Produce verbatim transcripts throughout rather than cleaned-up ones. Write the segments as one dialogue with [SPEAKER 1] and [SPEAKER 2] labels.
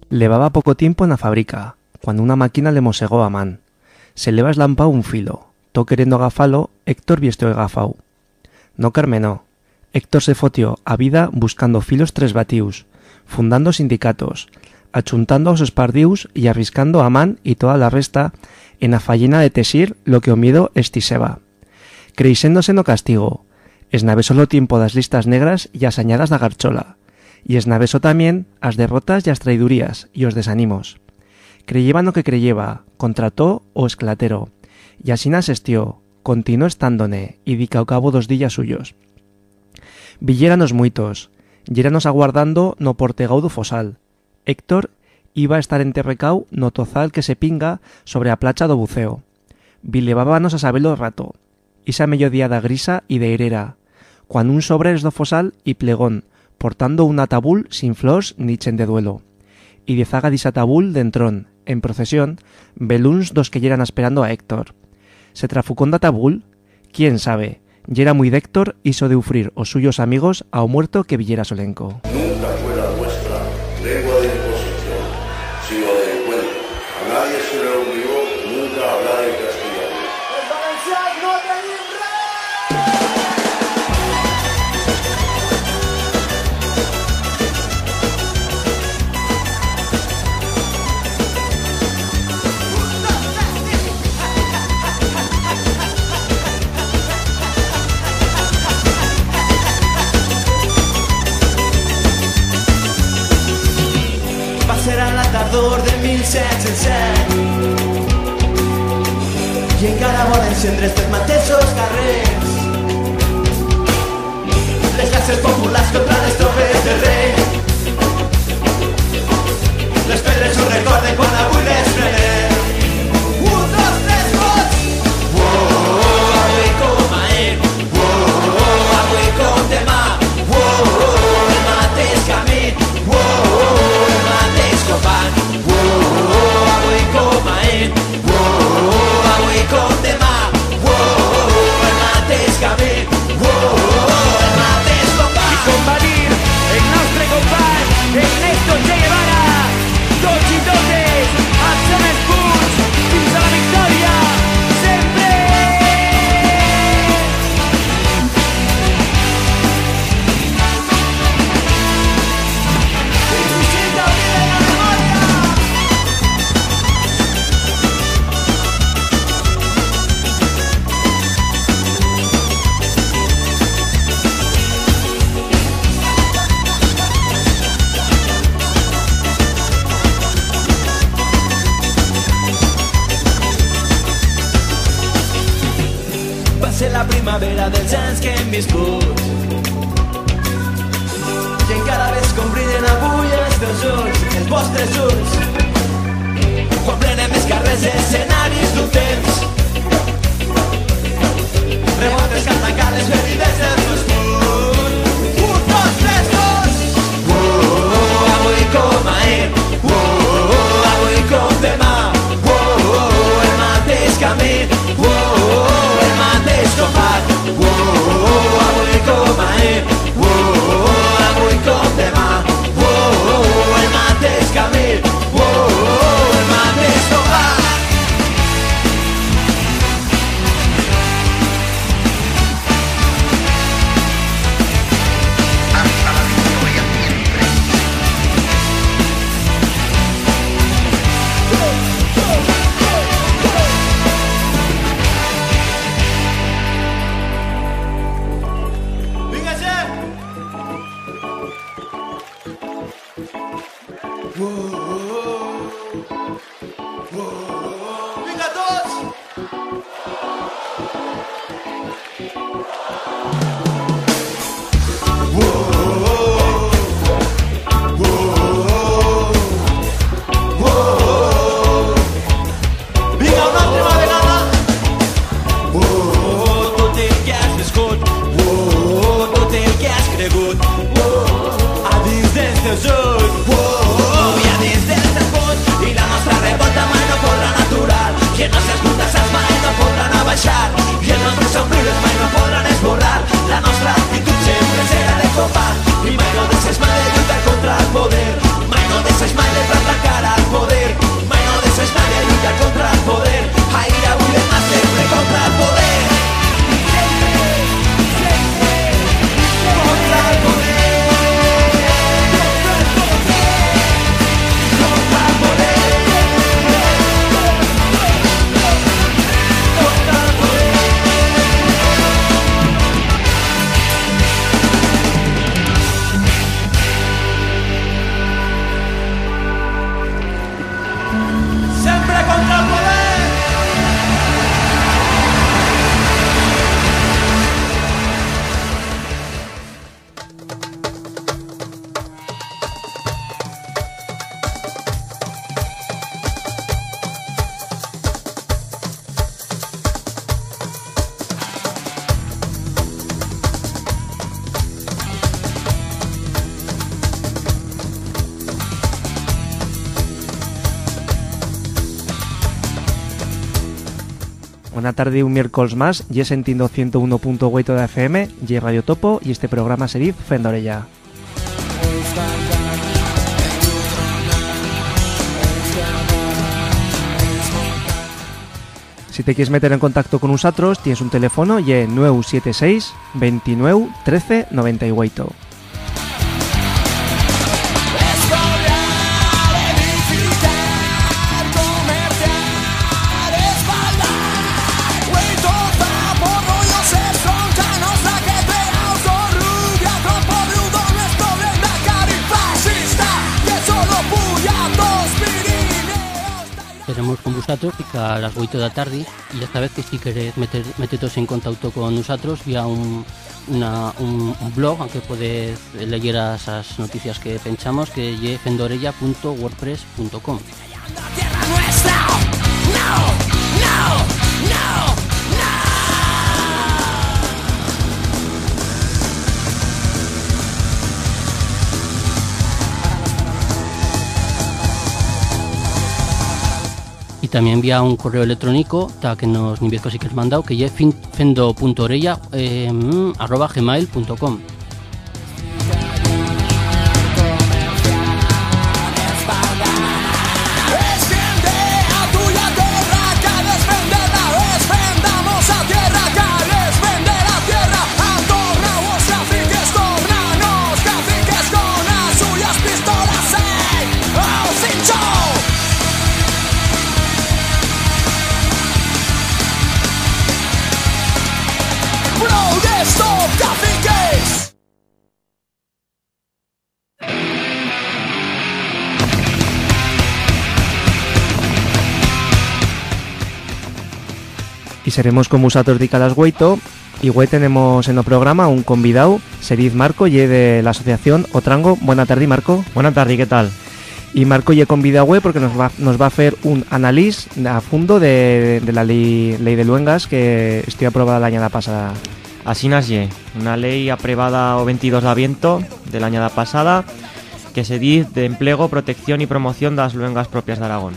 [SPEAKER 1] Levaba poco tiempo en la fábrica, cuando una máquina le mosegó a man. Se le va eslampao un filo. To queriendo agafalo, Héctor viestió agafao. No carmenó. Héctor se fotió a vida buscando filos tres batius, fundando sindicatos, achuntando a os espardius y arriscando a man y toda la resta en a fallina de tesir lo que o miedo estiseba. Creixéndose no castigo, esnaveso lo tiempo das listas negras y as añadas da garchola, y esnaveso también as derrotas y as traidurías y os desanimos. Creyeba no que creyeba, contrató o esclatero, y así nasestió, continuó estándone, y dica ao cabo dos días suyos. Villéranos muitos, yéranos aguardando no portegau do fosal. Héctor iba a estar enterrecau no tozal que se pinga sobre a placha do buceo. Vilevábanos a sabelo rato, isa mellodiada grisa y de herera, cuando un sobres do fosal y plegón, portando un atabul sin flors ni chen de duelo. Y de zaga disatabul d'entrón, en procesión, beluns dos que yeran esperando a Héctor. Se trafucón d'atabul, quién sabe, yera muy d'Héctor hizo de ufrir os suyos amigos ao muerto que villera solenco.
[SPEAKER 2] Nunca fuera vuestra lengua de imposición, sino de encuentro. A nadie se le obligó nunca a hablar en castellano.
[SPEAKER 3] ¡El valenciano no tenim res!
[SPEAKER 4] Serà la tardor de mil set-cents set i encara volen encendre estes mateixos carrers. Les classes populars contra les tropes del rei. Les pedres ho recorden quan avui les frenem. Un, dos, tres, vots! Wow, avui com ahir. Wow, avui com demà. Wow, el mateix camí. Wow, el mateix company. Wow, avui com ahir. Wow, avui com demà. Wow, el mateix camí. Wow, el mateix company.
[SPEAKER 5] I com va dir el nostre company Ernesto Che Guevara, tots i totes alcem els punys fins a la victòria sempre.
[SPEAKER 4] Va ser la primavera dels anys que hem viscut i encara ves com brillen avui els teus ulls, els vostres ulls, quan prenem els carrers escenaris d'un temps, revoltes que han tancat les ferides dels meus punts. Un, dos, tres, dos! Wow, avui com ahir. Wow, avui com demà. Wow, el mateix camí. Wow, el mateix company. Wow, avui com ahir. Wow, avui com demà. Wow, el mateix camí. Wow, el mateix company. Vinga, gent! Vinga, tots! Vinga, una última vegada! Tot el que has viscut, tot el que has cregut, a dins dels teus ulls, i a dins dels
[SPEAKER 1] Buena tarde, un miércoles más, y sentindo ciento uno punto ocho de F M, y Radio Topo, y este programa se dice Fendorella. Si te quieres meter en contacto con nosotros, tienes un teléfono y es nueve siete seis, veintinueve, trece, noventa y ocho.
[SPEAKER 6] Estaremos con vosotros a las ocho de la tarde y esta vez que si queréis meter, meteros en contacto con nosotros vía un, una, un, un blog aunque podéis leer esas noticias que pensamos que es fendorella punto wordpress punto com. Y también envía un correo electrónico ta que nos envíes cosas que has mandado que es fendo punto orella eh, arroba gmail punto com.
[SPEAKER 1] Y seremos con vosotros de cada hueito. Y hoy tenemos en el programa un convidado, Seriz Marco, y de la asociación Otrango. Buena tarde, Marco.
[SPEAKER 7] Buena tarde, ¿qué tal?
[SPEAKER 1] Y Marco y convidado hoy porque nos va, nos va a hacer un análisis a fondo de, de la ley, ley de luengas que estuvo aprobada el año pasada.
[SPEAKER 7] Así nace, una ley aprobada o veintidós de aviento del año pasada que se dice de empleo, protección y promoción de las luengas propias de Aragón.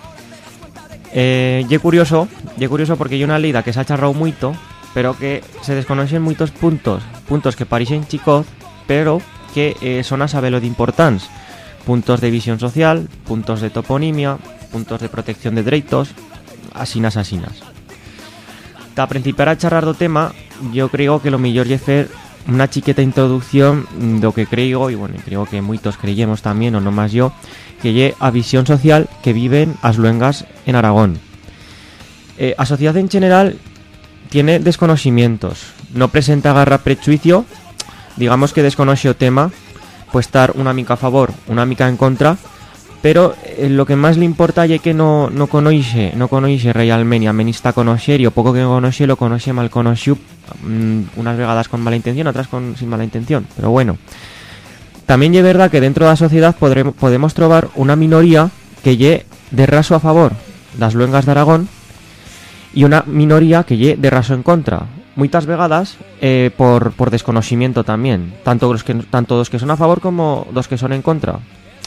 [SPEAKER 7] Eh, y curioso, y curioso porque hay una ley que se ha charrado mucho, pero que se desconocen muchos puntos, puntos que parecen chicos, pero que eh, son a saberlo de importancia. Puntos de visión social, puntos de toponimia, puntos de protección de derechos, asinas, asinas. Para principiar a charrar do tema, yo creo que lo mejor es hacer una chiqueta introducción do que creo, y bueno, creo que muchos creyemos también, o no más yo, que lle a visión social que viven as luengas en Aragón. Eh, a sociedad en general tiene desconocimientos, no presenta garra prejuicio, digamos que desconoce o tema, puede estar una mica a favor, una mica en contra, pero eh, lo que más le importa es que no, no conoce, no conoce realmente, a menos está conocer, y o poco que conoce lo conoce mal conocido, mmm, unas vegadas con mala intención, otras con sin mala intención, pero bueno. También es verdad que dentro de la sociedad podremos, podemos trobar una minoría que lle de raso a favor las luengas de Aragón y una minoría que lle de raso en contra. Muchas vegadas eh, por, por desconocimiento también, tanto los, que, tanto los que son a favor como los que son en contra.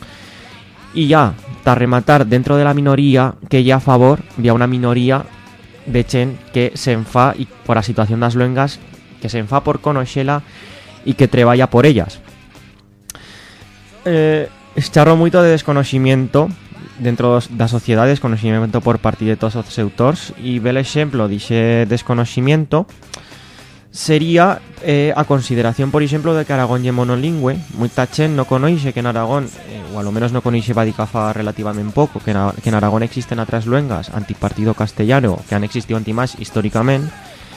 [SPEAKER 7] Y ya, para rematar, dentro de la minoría que lle a favor, había una minoría de chen que se enfa y por la situación de las luengas, que se enfa por conocerla y que treballa por ellas. Eh, charro mucho de desconocimiento dentro de la sociedad, desconocimiento por parte de todos los sectores, y el ejemplo de ese desconocimiento sería eh, a consideración, por ejemplo, de que Aragón es monolingüe. Mucha gente no conoce que en Aragón, eh, o a lo menos no conoce Badicafa relativamente poco, que en, que en Aragón existen otras luengas antipartido castellano que han existido antimás históricamente.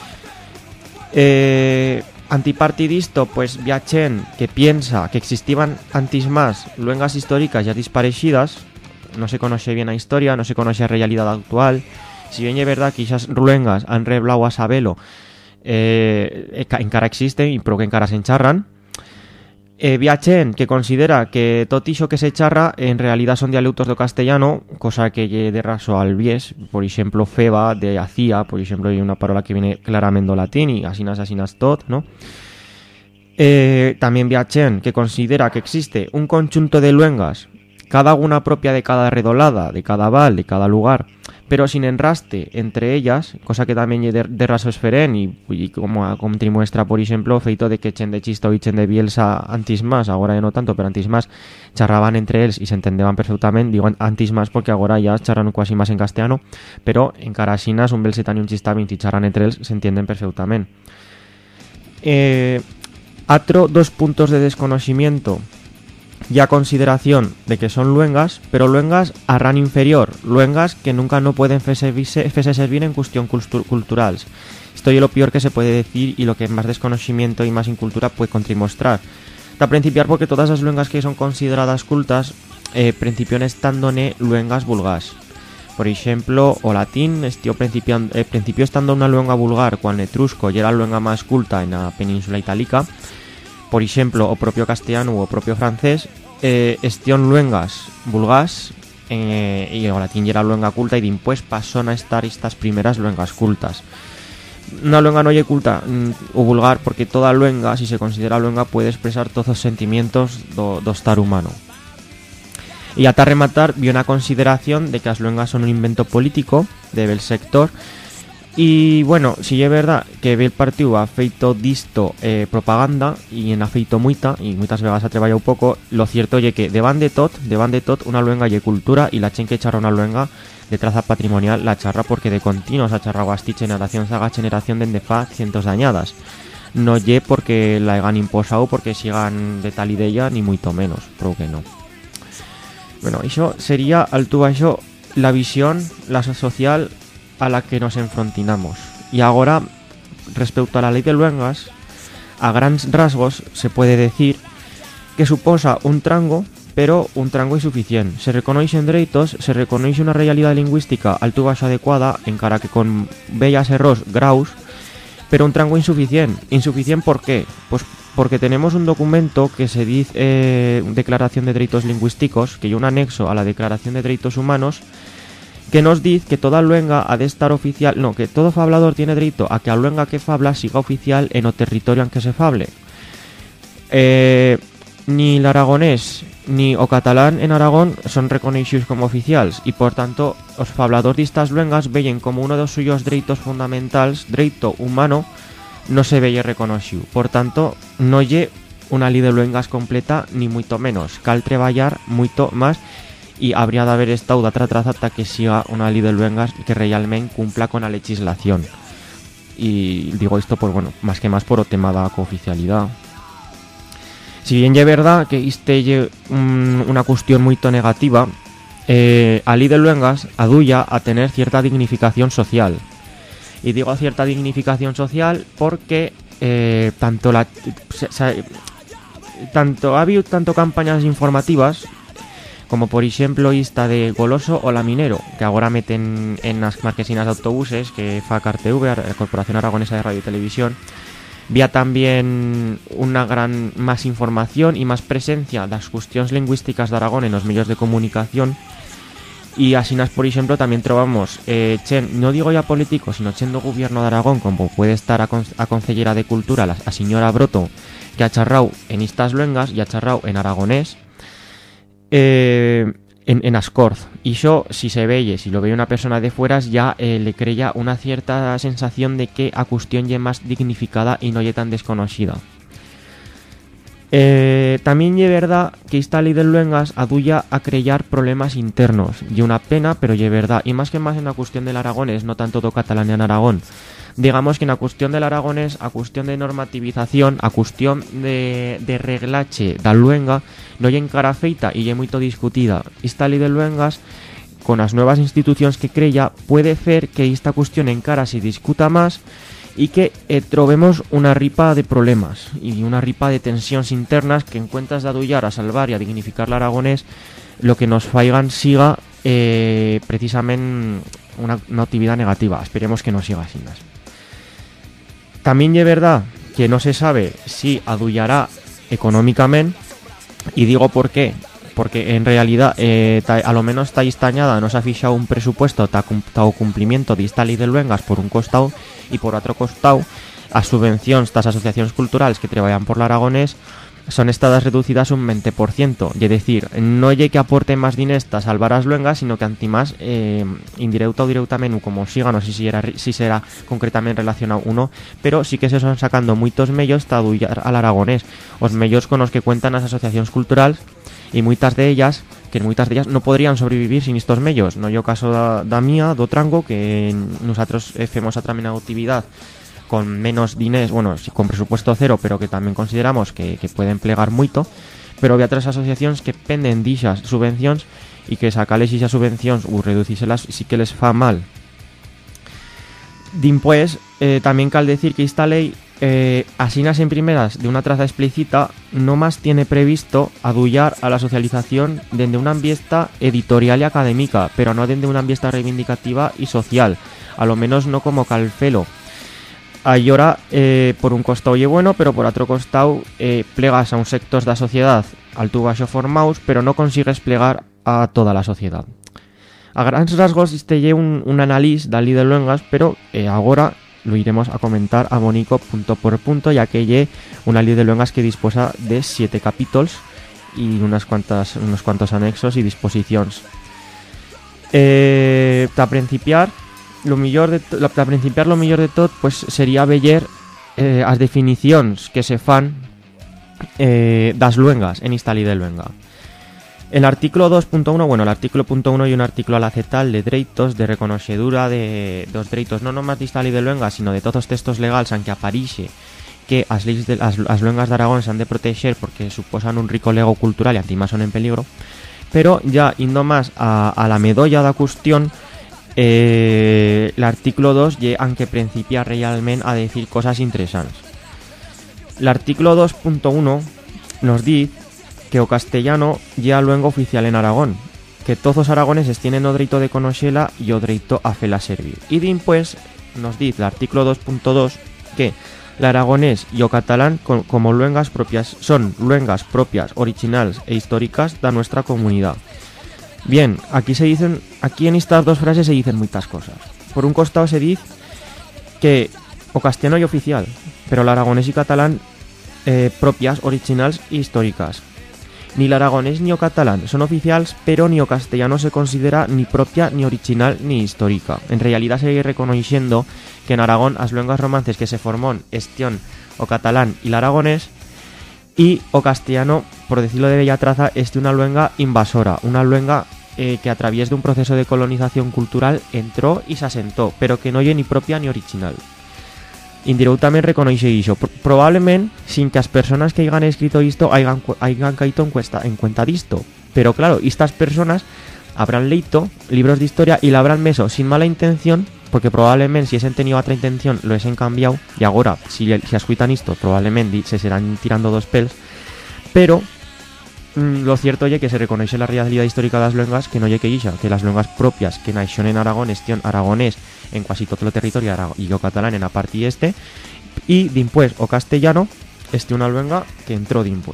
[SPEAKER 7] Eh... Antipartidisto, pues viachen que piensa que existían antes más luengas históricas ya disparecidas, no se conoce bien la historia, no se conoce la realidad actual. Si bien es verdad que esas luengas han reblado a sabelo, eh, en cara existen y pero que en cara se encharran. Eh, viachen que considera que todo iso que se charra en realidad son dialectos do castellano, cosa que lle de raso al vies, por ejemplo feba de hacía, por ejemplo hay una palabra que viene claramente do latín y asinas asinas tot, ¿no? Eh, también viachen que considera que existe un conjunto de luengas cada una propia de cada redolada, de cada val, de cada lugar, pero sin enraste entre ellas, cosa que también de, de rasos feren y, y como a contramuestra, por ejemplo, feito de que chen de Chisto y chen de Bielsa antis más, ahora ya no tanto, pero antis más charraban entre ellos y se entendeban perfectamente. Digo antis más porque ahora ya charran casi más en castellano, pero en Carasinas un belsetán y un chistavin y charran entre ellos se entienden perfectamente. Eh, otro dos puntos de desconocimiento y a consideración de que son luengas, pero luengas a ran inferior, luengas que nunca no pueden fese servir en cuestión cultu culturals. Esto es lo peor que se puede decir y lo que más desconocimiento y más incultura puede contramostrar. Da principiar porque todas las luengas que son consideradas cultas eh, principian estando ne luengas vulgas. Por ejemplo, o latín estió principiando, eh, principio estando una luenga vulgar cuando etrusco y era la luenga más culta en la península itálica. Por ejemplo, o propio castellano o propio francés, eh, estión luengas vulgas eh, y o latín era luenga culta y dimpués pasó a estar estas primeras luengas cultas. Una luenga no ye culta mm, o vulgar porque toda luenga, si se considera luenga, puede expresar todos los sentimientos do, do estar humano. Y hasta rematar, vi una consideración de que las luengas son un invento político del sector. Y bueno, si es verdad que el partido ha feito disto eh, propaganda y en ha feito muita y muchas veces ha trabajado un poco, lo cierto es que de van de tot, de van de tot una luenga y cultura y la chen que charra una luenga de traza patrimonial la charra porque de continuos ha charrado asti generación saga generación dende fa cientos de añadas. No ye porque la hagan imposado porque sigan de tal idea ni mucho menos, creo que no. Bueno, eso sería al tu baixo la visión, la social a la que nos enfrontinamos. Y ahora, respecto a la ley de luengas, a grandes rasgos se puede decir que suposa un trango, pero un trango insuficiente. Se reconocen derechos, se reconoce una realidad lingüística al tu baixo adecuada, encara que con bellas errors graus, pero un trango insuficiente. ¿Insuficiente por qué? Pues porque tenemos un documento que se dice eh, Declaración de Derechos Lingüísticos, que hay un anexo a la Declaración de Derechos Humanos, que nos dice que toda luenga ha de estar oficial, no, que todo fablador tiene derecho a que a luenga que fabla siga oficial en o territorio en que se fable. Eh, ni el aragonés ni o catalán en Aragón son reconocidos como oficiales y por tanto los fabladores de estas luengas veyen como uno de los suyos derechos fundamentales, derecho humano, no se veye reconocido. Por tanto, no lle una ley de luengas completa ni mucho menos. Cal treballar mucho más y habría de haber estado de otra traza hasta que siga una ley de luengas que realmente cumpla con la legislación. Y digo esto, pues bueno, más que más por o tema de cooficialidad. Si bien es verdad que este lle un, una cuestión muy negativa, eh, a ley de luengas adulla a tener cierta dignificación social. Y digo cierta dignificación social porque eh, tanto la se, se, tanto ha habido tanto campañas informativas como por ejemplo esta de Goloso o La Minero, que ahora meten en las marquesinas de autobuses, que fa CarTV, la Corporación Aragonesa de Radio y Televisión. Vía también una gran más información y más presencia de las cuestiones lingüísticas de Aragón en los medios de comunicación. Y así, por ejemplo, también trovamos eh, chen, no digo ya político, sino chen do gobierno de Aragón, como puede estar a, con, a concellera de Cultura, la a señora Broto, que ha charrao en estas luengas y ha charrao en aragonés, eh, en, en Ascorz. Y yo, si se veye, si lo ve una persona de fueras, ya eh, le creya una cierta sensación de que a cuestión ye más dignificada y no ye tan desconocida. Eh, también es verdad que esta ley de luengas adulla a crear problemas internos y una pena, pero es verdad, y más que más en la cuestión del aragonés, no tanto do catalán en Aragón. Digamos que en la cuestión del aragonés, a cuestión de normativización, a cuestión de, de reglache da luenga, no hay encara feita y es muy discutida. Esta ley de luengas, con las nuevas instituciones que crea, puede hacer que esta cuestión encara se discuta más y que eh, trovemos una ripa de problemas y una ripa de tensiones internas que en cuentas de adullar a salvar y a dignificar el aragonés, lo que nos faigan siga eh, precisamente una, una actividad negativa. Esperemos que no siga así más. También es verdad que no se sabe si adullará económicamente, y digo por qué. Porque en realidad eh, ta, a lo menos está estañada, no se ha fijado un presupuesto ta, ta o cumplimiento de esta ley de luengas por un costado y por otro costado a subvenciones estas asociaciones culturales que trabajan por el aragonés son estadas reducidas un veinte por ciento, es decir, no lle que aporte más diners a salvar as luengas, sino que antimás eh, indirecta o directamente, como siga, no sé si, era, si será concretamente relacionado uno, pero sí que se son sacando muchos medios para adullar al aragonés, os medios con los que cuentan las asociaciones culturales, y muchas de ellas, que muchas de ellas no podrían sobrevivir sin estos medios. No yo caso da, da mía, do trango, que nosotros hacemos otra actividad con menos diners, bueno, con presupuesto cero, pero que también consideramos que, que pueden plegar mucho, pero hay otras asociaciones que penden d'ixas subvenciones y que sacarles esas subvenciones o reducírselas sí que les fa mal. Dimpués, eh, también cal decir que esta ley, eh, asinas en primeras de una traza explícita, no más tiene previsto adullar a la socialización desde una ambiesta editorial y académica, pero no desde una ambiesta reivindicativa y social, a lo menos no como calfelo. Ahí ahora, eh, por un costado y bueno, pero por otro costado eh, plegas a un sector de la sociedad al tu baixo formaus, pero no consigues plegar a toda la sociedad. A grandes rasgos este lle un, un análisis de la ley de luengas, pero eh, ahora lo iremos a comentar a Bonico punto por punto, ya que lle una ley de luengas que disposa de siete capítulos y unas cuantas, unos cuantos anexos y disposiciones. Eh, para principiar, lo millor de to, para principiar lo millor de todo, pues sería veller eh, as definiciones que se fan eh, das luengas en esta ley de luenga. El artículo dos punto uno, bueno, el artículo punto uno y un artículo alacetal de dereitos de reconoxedura de dos dereitos non nomás desta lei de luenga, sino de todos os textos legales en que aparixe que as leis de as, as luengas de Aragón se han de protexer porque suposan un rico lego cultural e antimás son en peligro. Pero ya indo más a, a la medolla da cuestión, eh, l'artículo dos lle han que principia realmente a decir cosas interesantes. L'artículo dos punto uno nos dice que o castellano lle a luenga oficial en Aragón, que todos os aragoneses tienen o dereito de conoxela e o dereito a fela servir. Y dimpués nos dice el artículo dos punto dos que l'aragonés e o catalán con, como luengas propias son luengas propias, originales e históricas da nuestra comunidad. Bien, aquí se dicen, aquí en estas dos frases se dicen muchas cosas. Por un costado se dice que o castellano é oficial, pero l'aragonés y catalán eh, propias, originales e históricas. Ni l'aragonés ni o catalán son oficiales, pero ni o castellano se considera ni propia, ni original, ni histórica. En realidad se sigue reconociendo que en Aragón as luengas romances que se formó estión o catalán y l'aragonés, y o castellano, por decirlo de bella traza, es una luenga invasora, una luenga eh, que a través de un proceso de colonización cultural entró y se asentó, pero que no es ni propia ni original. Indirectamente reconoce iso, probablemente sin que las personas que hayan escrito esto hayan, hayan caído en, cuesta, en cuenta disto, pero claro, estas personas habrán leído libros de historia y la habrán meso sin mala intención, porque probablemente si han tenido otra intención lo han cambiado, y ahora si, si escuitan esto probablemente se serán tirando dos pels, pero mmm, lo cierto es que se reconoce la realidad histórica de las luengas, que no es que isha, que las luengas propias que naixón en Aragón estión aragonés en casi todo el territorio y o catalán en la parte este, y dimpués o castellano este una luenga que entró dimpués.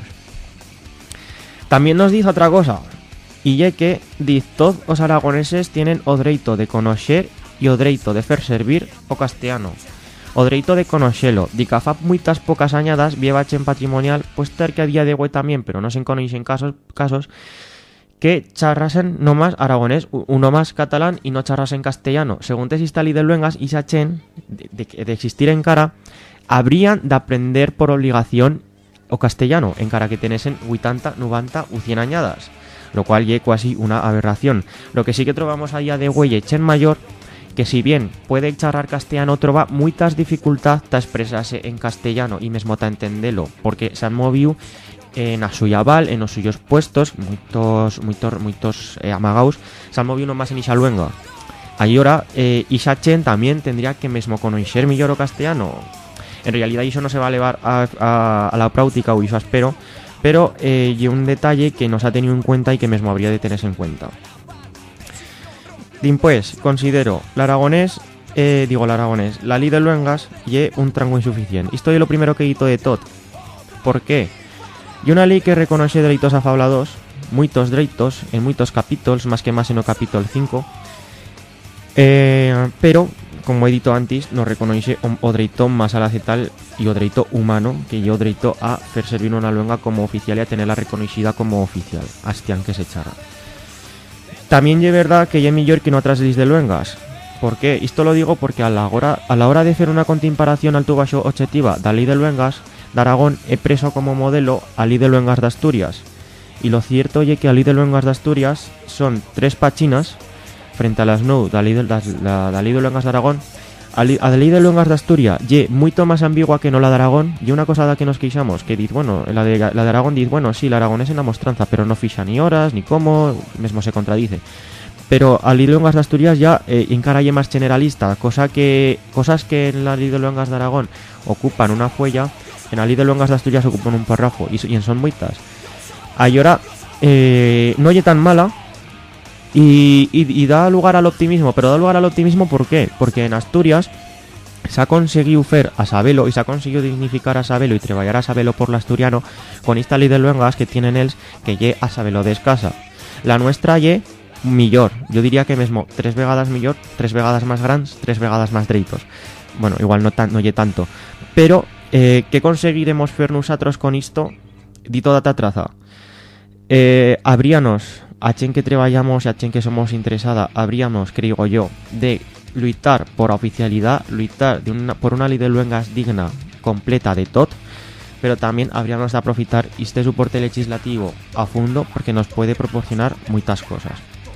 [SPEAKER 7] También nos dice otra cosa, y es que dice todos los aragoneses tienen o dereito de conocer y o dereito de fer servir o castellano. O dereito de conoxelo, di que fa muitas pocas añadas vievache en patrimonial, pues ter que a día de hoy también, pero no se conocen casos, casos que charrasen no más aragonés, uno más catalán y no charrasen castellano. Según te esta ley de luengas y sachen de, de, de existir en cara, habrían de aprender por obligación o castellano, en cara que tenesen ochenta, noventa u cien añadas, lo cual ye casi una aberración. Lo que sí que trovamos a día de hoy chen mayor, que si bien puede charrar castellano, trova muchas dificultades para expresarse en castellano y mesmo ta entendelo, porque se han movido en a suya val, en los suyos puestos, muchos muchos muchos eh, amagaus, se han movido más en esa luenga. Ahí ahora, eh, Isa Chen también tendría que mesmo conocer millor o castellano. En realidad eso no se va a elevar a, a, a la práctica, o eso espero, pero eh, y un detalle que nos ha tenido en cuenta y que mesmo habría de tenerse en cuenta. Dimpués, considero l'aragonés, eh, digo l'aragonés, la ley de luengas y un trango insuficiente. Esto es lo primero que hito de tot. ¿Por qué? Y una ley que reconoce dereitos afablados, muitos dereitos, en muitos capítulos, más que más en el capítulo cinco, eh, pero como he dicho antes, nos reconoce o derecho más al acetal y o derecho humano, que yo derecho a hacer servir una luenga como oficial y a tenerla reconocida como oficial, hastian que se echara. También es verdad que ya es mejor que no otras leyes de luengas. ¿Por qué? Esto lo digo porque a la hora, a la hora de hacer una comparación alto baixo objetiva de la ley de luengas, de Aragón he preso como modelo a ley de luengas de Asturias. Y lo cierto es que a ley de luengas de Asturias son tres pachinas frente a las nou da ley de, la, la, la ley de luengas de Aragón. A, li, a la ley de luengas de Asturias ye mucho más ambigua que no la de Aragón. Y una cosa de que nos queixamos, que dice, bueno, la de, la de Aragón dice, bueno, sí, la Aragón es en la mostranza, pero no ficha ni horas, ni cómo, mismo se contradice. Pero a la ley de luengas de Asturias ya eh, encara ye más generalista, cosa que cosas que en la ley de luengas de Aragón ocupan una fuella, en la ley de luengas de Asturias ocupan un párrafo, y, y en son muitas. Ahora eh, no ye tan mala. Y, y, y da lugar al optimismo, pero da lugar al optimismo ¿por qué? Porque en Asturias se ha conseguido fer a sabelo y se ha conseguido dignificar a sabelo y trabajar a sabelo por l'asturiano con esta ley de luengas que tienen ellos que ye a sabelo de escasa. La nuestra ye millor, yo diría que mesmo tres vegadas millor, tres vegadas más grandes, tres vegadas más dreitos. Bueno, igual no, tan, no ye tanto, pero eh, ¿qué conseguiremos fer nosotros con esto? Di toda ta traza. Eh, habríanos a chen que trabajamos y a chen que somos interesada, habríamos, creo yo, de luchar por oficialidad, luchar de una, por una ley de luengas digna, completa de tot, pero también habríamos de aprovechar este soporte legislativo a fondo porque nos puede proporcionar muchas cosas.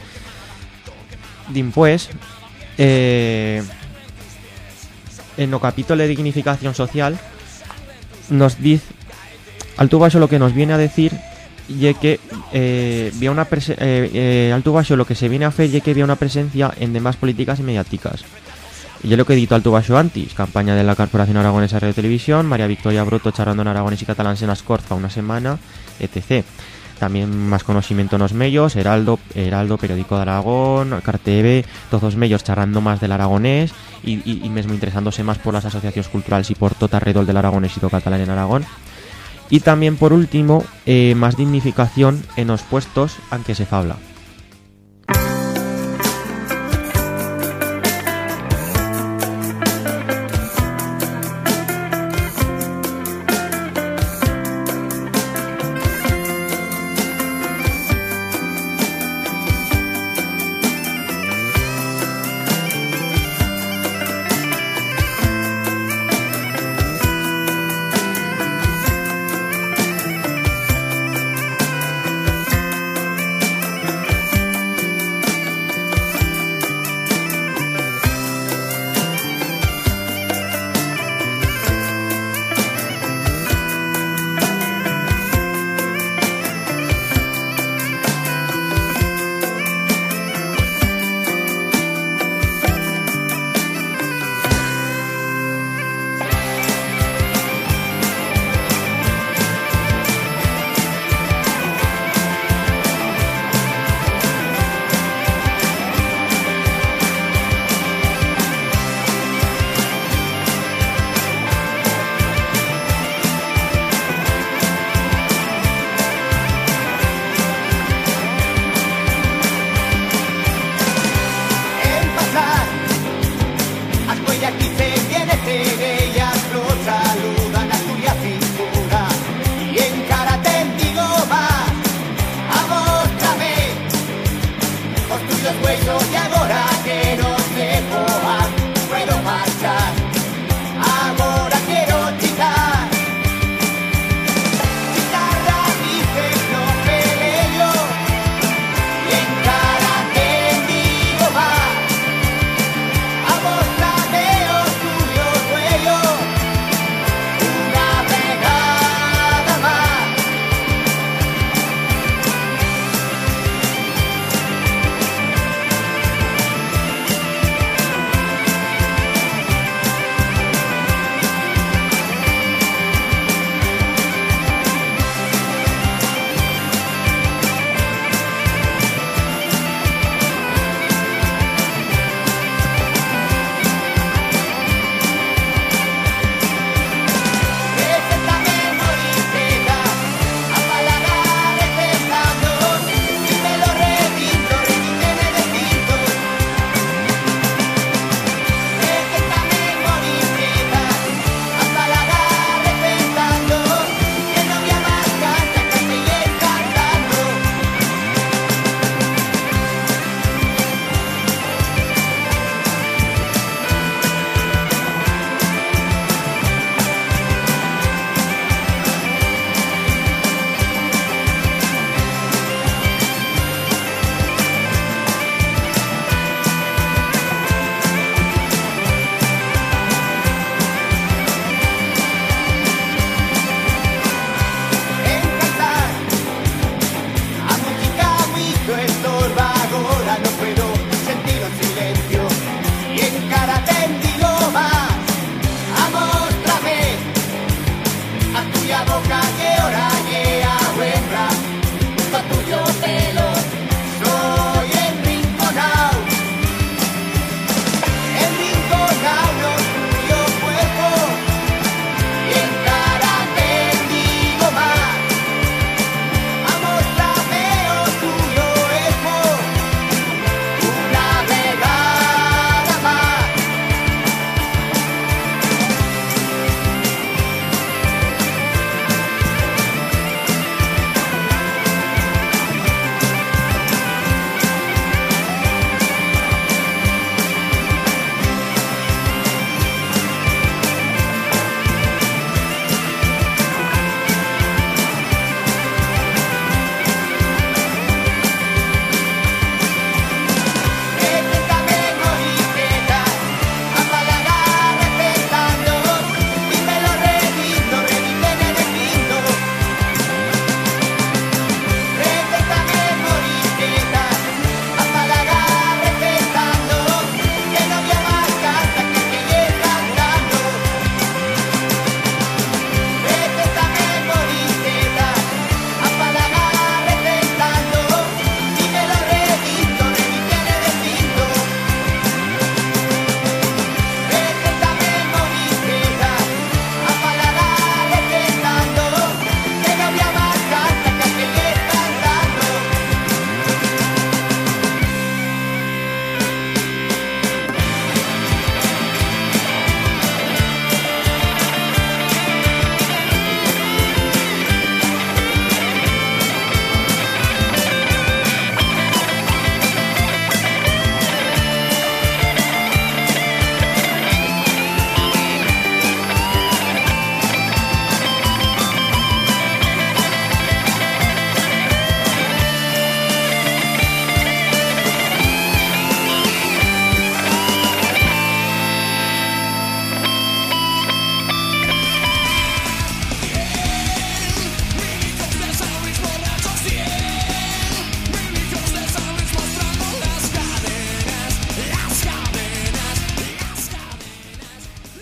[SPEAKER 7] Dimpués, eh, en el capítulo de dignificación social, nos dice, al tu baixo lo que nos viene a decir y que eh, vía una prese- eh, eh, Alto Baixo lo que se viene a hacer es que había una presencia en demás políticas y mediáticas. Y yo lo que he dicho Alto Baixo antes, campaña de la Corporación Aragonesa de Radio y Televisión, María Victoria Broto charlando en aragonés y catalán en las Corts una semana, etcétera. También más conocimiento en los medios, Heraldo, Heraldo, Periódico de Aragón, Carteve, todos los medios charlando más del aragonés y, y, y mismo interesándose más por las asociaciones culturales y por todo alrededor del aragonés y todo catalán en Aragón. Y también, por último, eh, más dignificación en los puestos en que se fabla.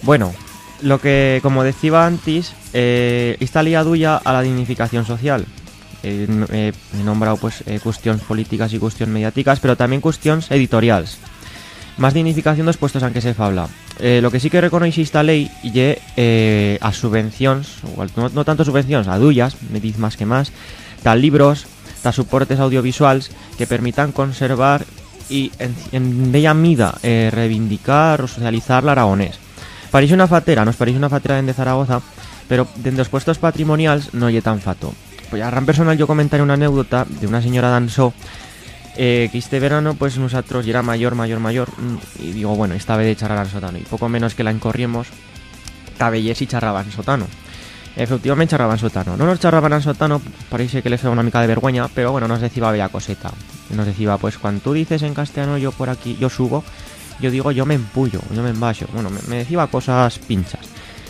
[SPEAKER 7] Bueno, lo que, como decía antes, eh, esta ley aduya a la dignificación social. Eh, eh, he nombrado pues eh, cuestiones políticas y cuestiones mediáticas, pero también cuestiones editoriales. Más dignificación dos puestos en que se fabla. Eh, lo que sí que reconoce esta ley y eh, a subvenciones, no, no tanto subvenciones, a duyas, me diz más que más, tal libros, tal soportes audiovisuales que permitan conservar y en, en bella mida eh, reivindicar o socializar el aragonés. Parece una fatera, nos parece una fatera de Zaragoza, pero de los puestos patrimoniales no lle tan fato. Pues a ran personal yo comentaré una anécdota de una señora Dansó eh, que este verano pues nosotros ya era mayor, mayor, mayor y digo, bueno, esta vez de charrar en sotano y poco menos que la encorriemos tabellés y charraban en sotano. Efectivamente charraban en sotano. No nos charraban en sotano, parece que les fue una mica de vergüenza, pero bueno, nos decía bella coseta. Nos decía, pues cuando tú dices en castellano yo por aquí, yo subo, yo digo yo me empullo, yo me embaixo. Bueno, me, me decía cosas pinchas.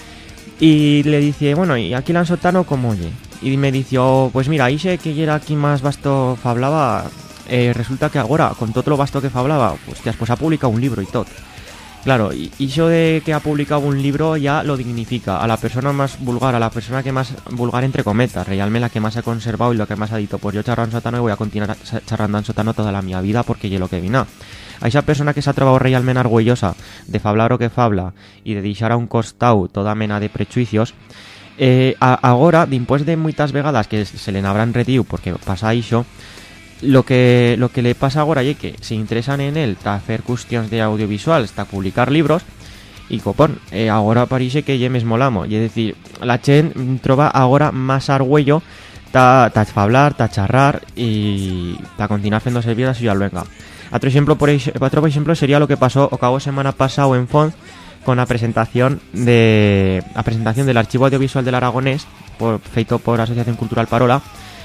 [SPEAKER 7] Y le dice, bueno, y aquí la en sotano como oye. Y me dijo, pues mira, ahí sé que era aquí más vasto fablaba, eh, resulta que ahora, con todo lo vasto que fablaba, hostias, pues ha publicado un libro y todo. Claro, y eso de que ha publicado un libro ya lo dignifica a la persona más vulgar, a la persona que más vulgar entre cometas, realmente la que más ha conservado y lo que más ha dicho, pues yo charro en sotano y voy a continuar charrando en sotano toda la mi vida porque yo lo que vino. A esa persona que se ha trabado realmente orgullosa de fablar o que fabla y de deixar a un costau toda mena de prejuicios, eh, a, agora, dimpués de muchas vegadas que se le habrán retiu porque pasa iso, lo que lo que le pasa ahora es que se interesan en él ta hacer cuestiones de audiovisuales, ta publicar libros y copón, eh, ahora parece que ye mesmo lamo, y es decir, la chen trova ahora más argüello ta, ta fablar, ta charrar y ta continuar haciendo servir a suya luenga. Otro ejemplo, por ejemplo, otro ejemplo sería lo que pasó o cabo semana pasado en Font con la presentación de la presentación del archivo audiovisual del Aragonés por, feito por Asociación Cultural Parola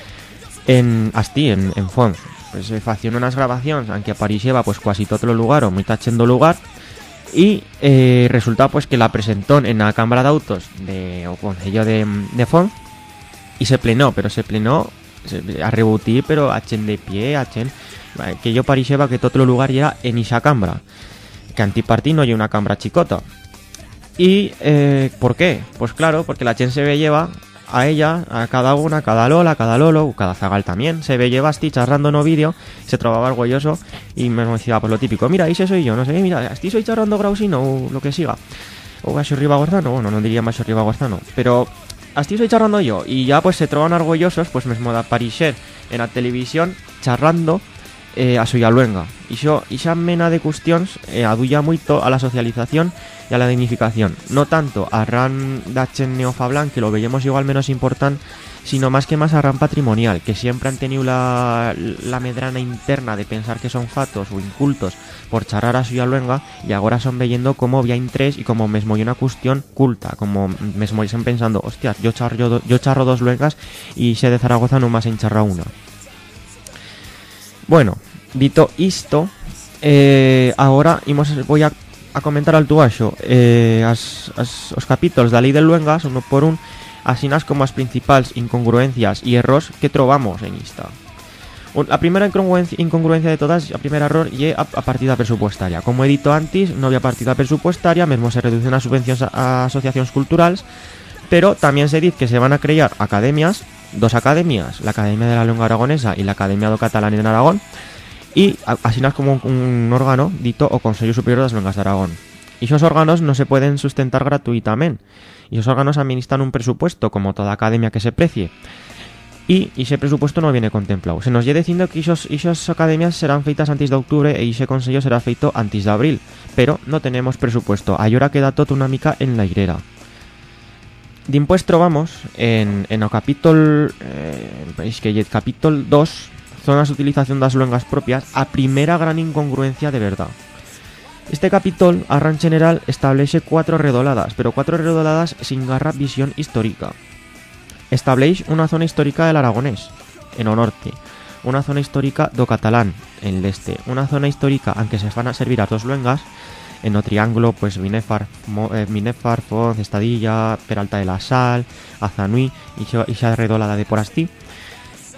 [SPEAKER 7] en Asti, en, en Font. Pues se faccionó unas grabaciones aunque apareciera pues casi todo el lugar o muy tachendo lugar y eh, resulta pues que la presentó en la Cámara de Autos de o Concello de, de Font y se plenó, pero se plenó se, a rebutir, pero a chen de pie, a chen que yo parixeba que todo el lugar era en esa cámara, que antipartí no hay una cámara chicota. Y eh, ¿por qué? Pues claro, porque la chen se ve lleva a ella, a cada una, a cada lola, a cada lolo, cada zagal también, se ve lleva asti charrando no vídeo, se trovaba orgulloso y me decía pues lo típico, mira, ese soy yo, no sé, mira, asti soy charrando grausino o lo que siga, o Gaxo Ribagorzano, bueno, no diría más Ribagorzano, pero asti soy charrando yo, y ya pues se troban orgullosos, pues mesmo de aparecer en la televisión charrando Eh, a suya luenga. Y xo, esa mena de cuestiones eh, adulla moito a la socialización y a la dignificación. No tanto a ran da chen neofablan, que lo veíamos igual menos importante, sino más que más a ran patrimonial, que siempre han tenido la, la medrana interna de pensar que son fatos o incultos por charrar a suya luenga, y ahora son veyendo como había interés y como mesmo hay una cuestión culta, como mesmo dicen pensando, hostia, yo charro, yo, yo charro dos luengas y sé de Zaragoza no más en charra una. Bueno, dito isto, eh, ahora imos, voy a, a comentar al tuaxo eh, as, as, os capítulos da Lei del Luengas, uno por un, asinas como as principales incongruencias y errores que trovamos en esta. La primera incongruencia, incongruencia de todas, a primer error, y a, a partida presupuestaria. Como he dito antes, no había partida presupuestaria, mesmo se reducen as subvencións a, a asociacións culturales, pero también se dice que se van a crear academias, dos academias, la Academia de la Lengua Aragonesa y la Academia do Catalán en Aragón, y asinas como un, un órgano dito o Consejo Superior das Lenguas de Aragón. Y esos órganos no se pueden sustentar gratuitamente, y esos órganos administran un presupuesto como toda academia que se precie, y ese presupuesto no viene contemplado. Se nos lle diciendo que esos, esas academias serán feitas antes de octubre e ese consejo será feito antes de abril, pero no tenemos presupuesto. Ahora queda todo una mica en la hilera. Dimpués trovamos en, en o capítulo eh, es que el capítulo dos, zonas de utilización das luengas propias, a primera gran incongruencia de verdad. Este capítulo, a ran general, establece cuatro redoladas, pero cuatro redoladas sin garra visión histórica. Establece una zona histórica del Aragonés, en o norte, una zona histórica do catalán, en el este, una zona histórica en que se van a servir a dos luengas, en o triángulo, pues Binefar, eh, Binefar, Font, Estadilla, Peralta de la Sal, Azanui y esa redolada de por Asti.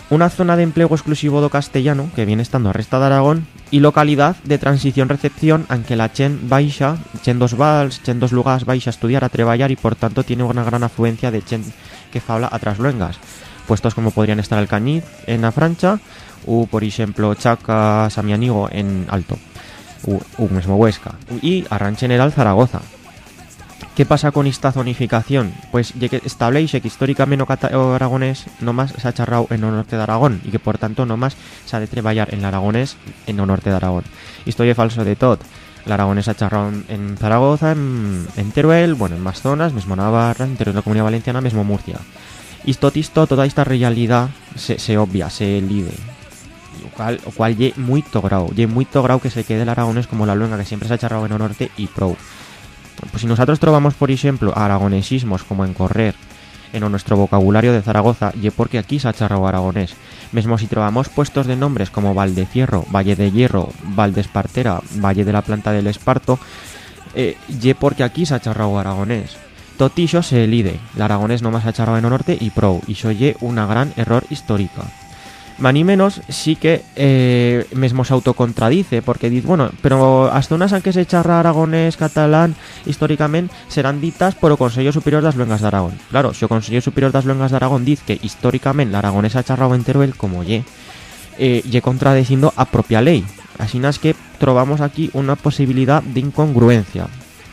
[SPEAKER 7] Una zona de empleo exclusivo do castellano, que viene estando a resta de Aragón, y localidad de transición-recepción, aunque la chen baixa, chen dos vals, chen dos lugares baixa a estudiar, a treballar, y por tanto tiene una gran afluencia de chen que fabla a trasluengas. Puestos como podrían estar Alcañiz en a Francha, o por ejemplo Chaca, Samianigo en Alto, o, o mismo Huesca, y Arran General Zaragoza. ¿Qué pasa con esta zonificación? Pues ya que establece que históricamente o, cata- o aragonés nomás se ha charrado en o norte de Aragón y que por tanto nomás se ha de treballar en el aragonés en o norte de Aragón. Esto es falso de todo. El aragonés se ha charrado en, en Zaragoza, en, en Teruel, bueno, en más zonas, mismo Navarra, en Teruel, la Comunidad Valenciana, mismo Murcia. Y esto, esto, toda esta realidad se, se obvia, se lide. O cual, o cual ye muy tograo, ye muy tograo que se quede el aragonés como la luenga que siempre se ha charrado en o norte y pro. Pues si nosotros trovamos, por ejemplo, aragonesismos como en correr en nuestro vocabulario de Zaragoza, y porque aquí se ha charrado aragonés. Mesmo si trovamos puestos de nombres como Valdecierro, Valle de Hierro, Valdespartera, Valle de la Planta del Esparto, eh, y porque aquí se ha charrado aragonés. Totixo se elide, el aragonés nomás se ha charrado en o norte y pro, y eso ye una gran error histórica. Más ni menos sí que eh, mesmo se autocontradice, porque dice, bueno, pero as zonas en que se charra aragonés, catalán, históricamente, serán ditas por o Consello Superior das Luengas de Aragón. Claro, si o Consello Superior das Luengas de Aragón dice que históricamente el aragonés ha charrado en Teruel como ye, eh, ye contradiciendo a propia ley. Así es que trovamos aquí una posibilidad de incongruencia.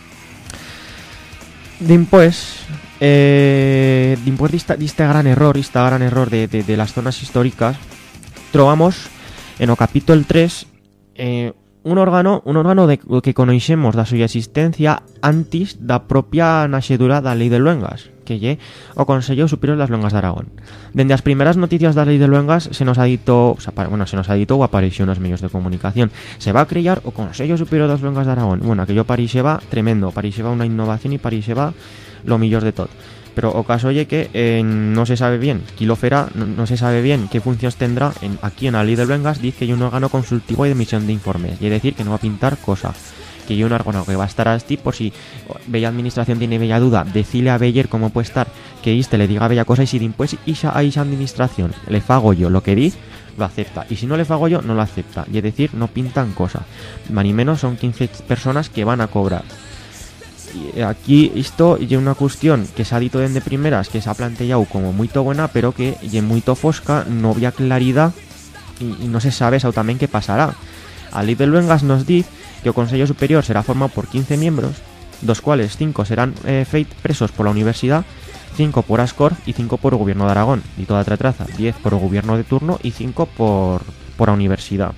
[SPEAKER 7] Dimpués, eh, dimpués de este, de este gran error, este gran error de, de, de las zonas históricas, trovamos en o capítulo tres eh, un órgano un órgano de que conocemos da súa existencia antes da propia naxedura da Lei de Luengas, que lle o Consello Superior das Luengas de Aragón. Dende as primeras noticias da Lei de Luengas se nos ha dito, o sea, bueno, se nos ha dito ou apareixeu nos medios de comunicación. Se va a crear o Consello Superior das Luengas de Aragón. Bueno, aquello parixeba tremendo, parixeba unha innovación e parixeba lo millor de todo. Pero o caso oye que eh, no se sabe bien qui lo fará, no, no se sabe bien qué funciones tendrá. En, aquí en la Ley de Luengas dice que hay un órgano consultivo y de emisión de informes, y es decir que no va a pintar cosa, que hay un órgano que va a estar así por si bella administración tiene bella duda, decirle a Beller cómo puede estar, que este le diga bella cosa, y si después isa a esa administración le fago yo lo que dice, lo acepta, y si no le fago yo no lo acepta, y es decir, no pintan cosa. Más ni menos son quince personas que van a cobrar. Aquí esto es una cuestión que se ha dito desde primeras, que se ha planteado como muy buena, pero que es muy fosca, no había claridad y, y no se sabe exactamente qué pasará. A Ley de Luengas nos dice que el Consejo Superior será formado por quince miembros, dos cuales cinco serán eh, feit presos por la universidad, cinco por Ascor y cinco por el gobierno de Aragón, y toda otra traza, diez por el gobierno de turno y cinco por, por la universidad.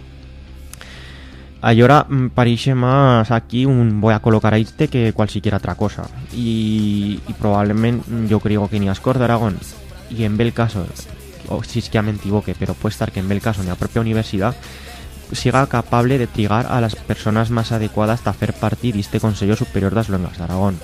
[SPEAKER 7] Ahora parixe más aquí un voy a colocar a este que cualquiera otra cosa, y, y probablemente yo creo que ni Ascor de Aragón y en bel caso, o si es que me equivoque, pero puede estar que en bel caso ni la propia universidad siga capable de trigar a las personas más adecuadas para hacer parte de este Consejo Superior das Luengas de Aragón.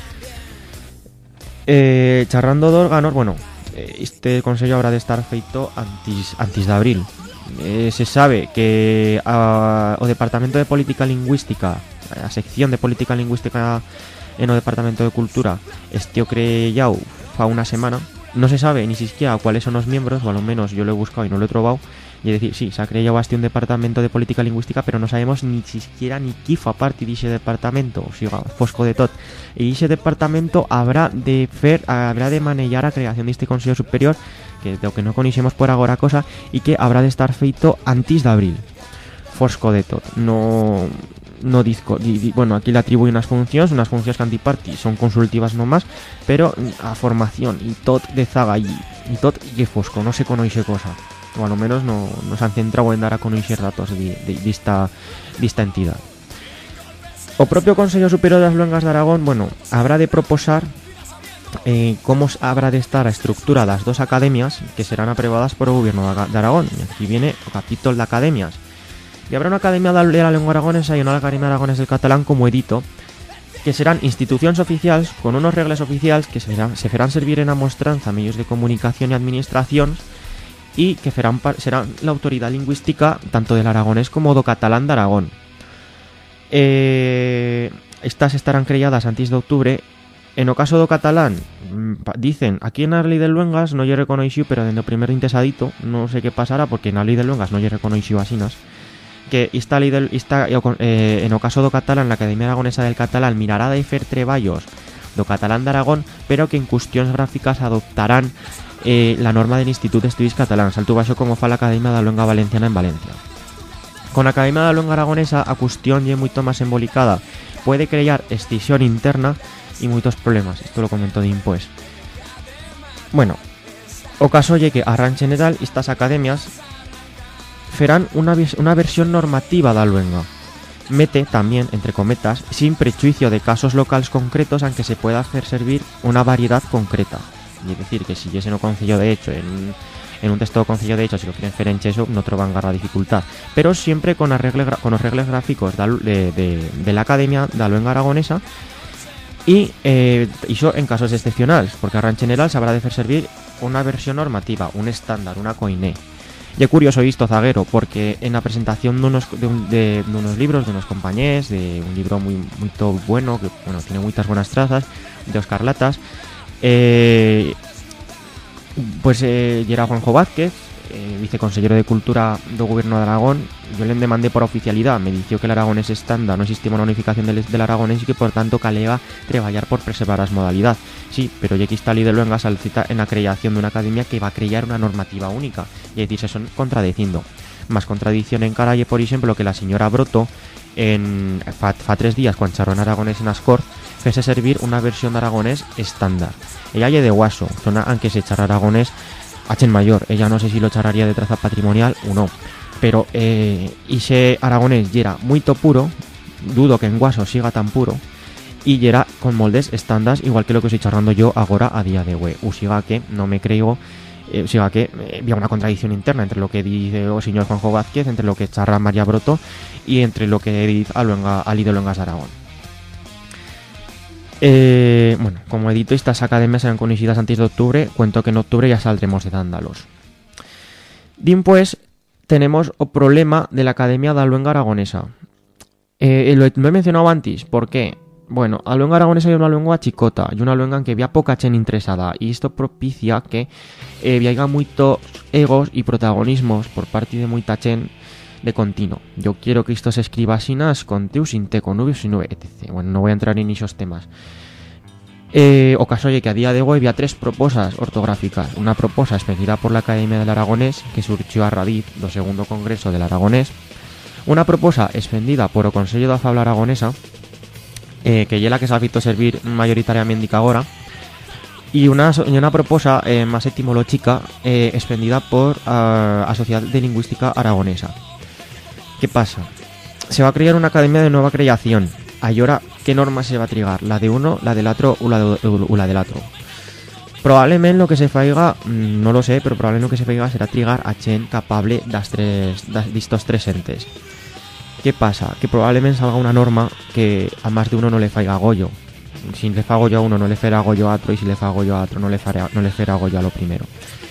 [SPEAKER 7] Eh, charrando de órganos, bueno, este consejo habrá de estar feito antes, antes de abril. Eh, se sabe que a, o Departamento de Política Lingüística, a sección de Política Lingüística en o Departamento de Cultura, este o creyau fa una semana. No se sabe ni siquiera cuáles son los miembros, o al menos yo lo he buscado y no lo he trovado. Y es decir, sí, se ha creado hasta un Departamento de Política Lingüística, pero no sabemos ni siquiera ni qui fa parte de ese departamento, o sea, fosco de tot. Y ese departamento habrá de fer, habrá de manejar a creación de este Consejo Superior, que de lo que no conocemos por agora cosa, y que habrá de estar feito antes de abril. Fosco de tot. No no disco, di, di, bueno, aquí le atribuye unas funciones, unas funciones que antiparti son consultivas nomás, pero a formación y tot de zaga y, y tot y fosco, no se conoce cosa. O a lo menos no nos han centrado en dar a conocer datos de, de, de, esta, de esta entidad. O propio Consejo Superior das Luengas de Aragón, bueno, habrá de proposar eh, cómo habrá de estar estructuradas dos academias que serán aprobadas por el gobierno de Aragón. Y aquí viene el capítulo de academias. Y habrá una academia de la lengua aragonesa y una academia aragonesa del catalán como edito, que serán instituciones oficiales con unos reglas oficiales que serán, se farán servir en amostranza a medios de comunicación y administración, y que serán, serán la autoridad lingüística tanto del aragonés como do catalán de Aragón. Eh, estas estarán creadas antes de octubre en o caso do catalán, dicen, aquí en la ley de Luengas no lle reconoixiu, pero dende o primer interesadito, non sei que pasará, porque na ley de Luengas non lle reconoixiu asinas, que esta lei del, esta, eh, en o caso do catalán, la Academia Aragonesa del Catalán mirará de fer treballos do catalán de Aragón, pero que en cuestións gráficas adoptarán eh, la norma del Institut d'Estudis Catalans, alto baixo como fa la Academia da Luenga Valenciana en Valencia. Con a Academia da Luenga Aragonesa a cuestión lle moito máis embolicada, puede crear escisión interna y moitos problemas, isto lo comentó Din pues. Bueno, o caso lle que a ran general estas academias ferán una, una versión normativa da luenga. Mete también, entre cometas, sin prejuicio de casos locales concretos aunque se pueda hacer servir una variedad concreta. Y es decir, que si yese no concello de hecho en, en un texto de concello de hecho, si lo quieren fer en cheso, no troban garra dificultad. Pero siempre con, arregle, con los regles gráficos de, de, de la Academia da Luenga Aragonesa. Y eh, iso en casos excepcionales, porque a ran general se habrá de hacer servir una versión normativa, un estándar, una coiné. Y es curioso visto zaguero, porque en la presentación de unos, de, un, de, de unos libros, de unos compañeros, de un libro muy, muy bueno, que bueno, tiene muchas buenas trazas, de Óscar Latas, eh, pues eh, y era Juanjo Vázquez, eh, viceconsellero de Cultura do Gobierno de Aragón. Yo le demandé por oficialidad, me dició que el aragonés estándar no existía una unificación del, del aragonés y que por tanto calega treballar por preservar las modalidades. Sí, pero ya aquí está Ley de Luengas al cita en la creación de una academia que va a crear una normativa única, y es decir, se son contradiciendo. Más contradicción en cara, y por ejemplo que la señora Broto en fa, fa tres días cuando charró en aragonés en Ascor fese servir una versión de aragonés estándar. Ella lle de guaso, zona aunque se charra aragonés H mayor, ella no sé si lo charraría de traza patrimonial o no, pero eh, ese aragonés yera muy puro, dudo que en guaso siga tan puro, y yera con moldes estándar igual que lo que estoy charrando yo ahora a día de hoy. O siga que no me creo, eh, siga que eh, había una contradicción interna entre lo que dice el señor Juanjo Vázquez, entre lo que charra María Broto y entre lo que dice a Luenga, Ali de Luengas de Aragón. Eh, bueno, como he dicho, estas academias serán conocidas antes de octubre. Cuento que en octubre ya saldremos de Dándalos. Din pues, tenemos el problema de la Academia da Luenga Aragonesa. Eh, lo, he, lo he mencionado antes, ¿por qué? Bueno, a Luenga Aragonesa hay una lengua chicota y una lengua en que había poca chen interesada, y esto propicia que eh, haya muchos egos y protagonismos por parte de mucha chen de continuo. Yo quiero que esto se escriba así, con teu, sin te, con v, sin v, etcétera. Bueno, no voy a entrar en esos temas. Eh, o caso oye que a día de hoy había tres proposas ortográficas. Una proposta expedida por la Academia del Aragonés, que surgió a raíz do segundo congreso del Aragonés. Una proposta expedida por o Consello da Fabla Aragonesa, eh, que es la que se ha visto servir mayoritariamente ahora. Y una, y una proposta eh, más etimológica eh, expedida por uh, a Sociedad de Lingüística Aragonesa. ¿Qué pasa? Se va a crear una academia de nueva creación. Ahora, ¿qué norma se va a trigar? ¿La de uno, la del otro o la, de, o la del otro? Probablemente lo que se faiga, no lo sé, pero probablemente lo que se faiga será trigar a chen capable das tres, das, de estos tres entes. ¿Qué pasa? Que probablemente salga una norma que a más de uno no le faiga gollo. Si le fago yo a uno no le fera gollo a otro, y si le fago yo a otro no le fera, no le fera gollo a lo primero.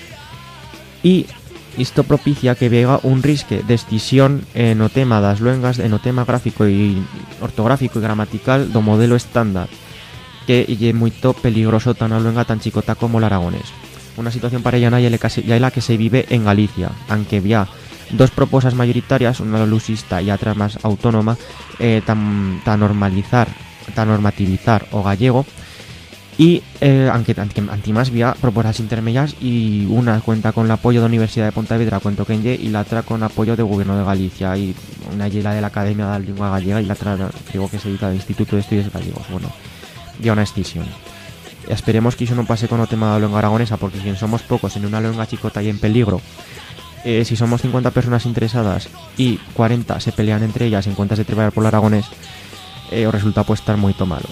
[SPEAKER 7] Y esto propicia que vega un risque de escisión en o tema das luengas, en o tema gráfico y ortográfico y gramatical do modelo estándar, que é moito peligroso tan a luenga tan chicota como el aragonés. Una situación para ella ya es la que se vive en Galicia, aunque había dos propostas mayoritarias, una lusista y otra más autónoma, eh, tan, tan normalizar, tan normativizar o gallego. Y eh, aunque, aunque, aunque más vía propuestas intermedias, y una cuenta con el apoyo de la Universidad de Pontevedra, cuento que en ye, y la otra con apoyo del Gobierno de Galicia, y una ye la de la Academia de la Lengua Gallega y la otra creo que se dedica al Instituto de Estudios Gallegos. Bueno, ya una escisión. Esperemos que eso no pase con el tema de la lengua aragonesa, porque si somos pocos en una lengua chicota y en peligro, eh, si somos cincuenta personas interesadas y cuarenta se pelean entre ellas en cuentas de trabajar por el aragonés, eh, o resulta pues estar muy malo.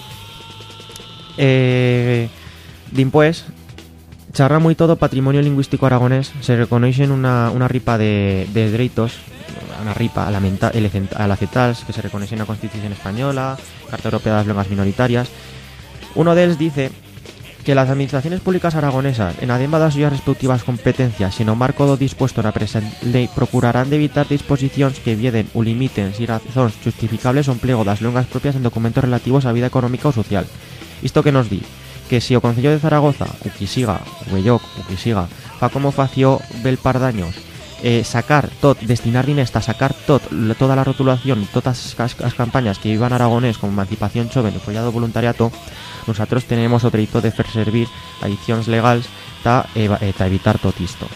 [SPEAKER 7] Eh, din pues, charra muy todo patrimonio lingüístico aragonés, se reconocen una, una ripa de, de derechos, una ripa a la, menta, el, a la CETALS, que se reconoce en la Constitución Española, Carta Europea de las Lenguas Minoritarias. Uno de ellos dice que las administraciones públicas aragonesas, en además de sus respectivas competencias, en o marco do dispuesto na presente ley, procurarán de evitar disposicións que vieden o limiten si razóns justificables o empleo das lenguas propias en documentos relativos á vida económica ou social. Isto que nos di? que si o Concello de Zaragoza, o que siga, o Belloc, o que siga, fa como fació bel par d'años, eh, sacar tot, destinar diners a sacar tot, toda la rotulación, todas as, as campañas que iban a Aragonés como Emancipación Choven e Follado Voluntariato, nosotros tenemos o dereito de fer servir adicións legales ta, eh, ta evitar tot isto.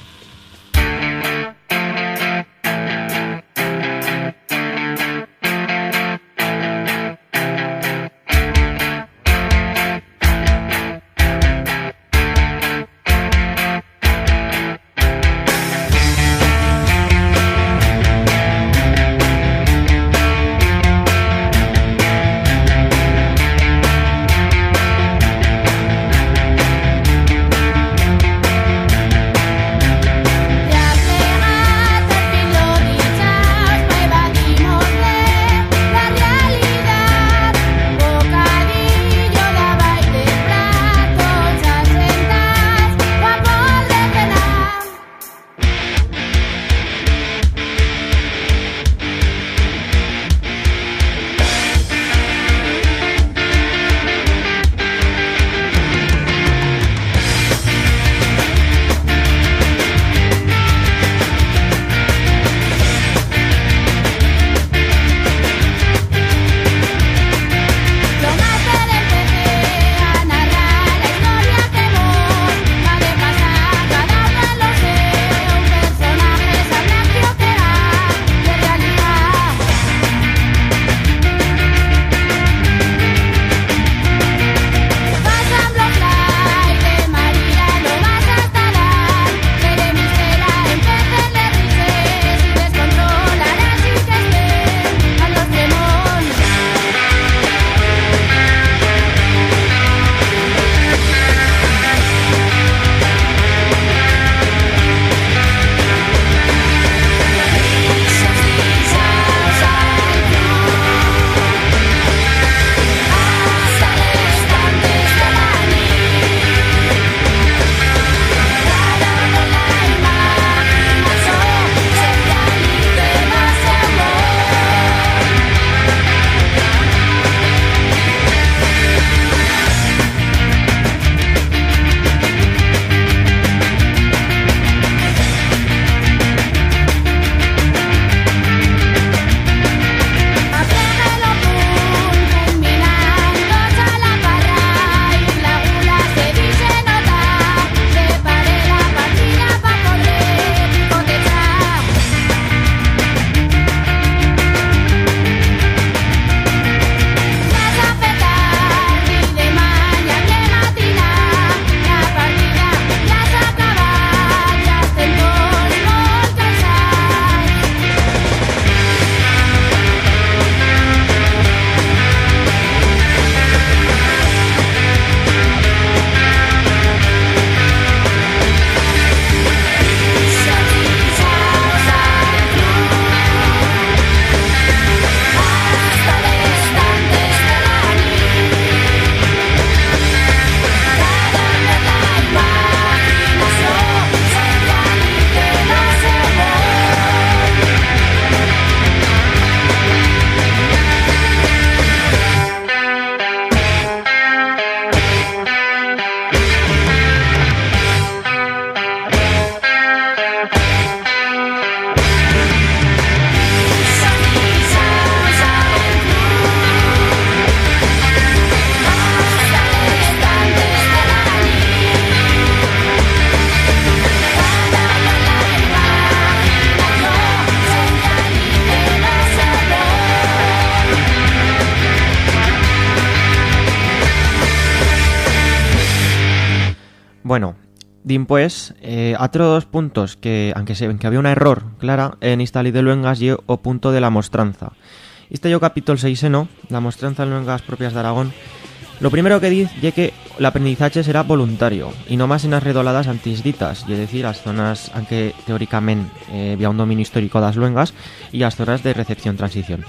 [SPEAKER 7] Bueno, dimpués, eh, otro dos puntos que, aunque se ven que había un error clara en esta ley de luengas y o punto de la mostranza. Este yo capítulo seis, ¿no? La mostranza de luengas propias de Aragón. Lo primero que dice es que el aprendizaje será voluntario y no más en las redoladas antisditas, es decir, las zonas en que teóricamente eh, había un dominio histórico de las luengas y las zonas de recepción-transición.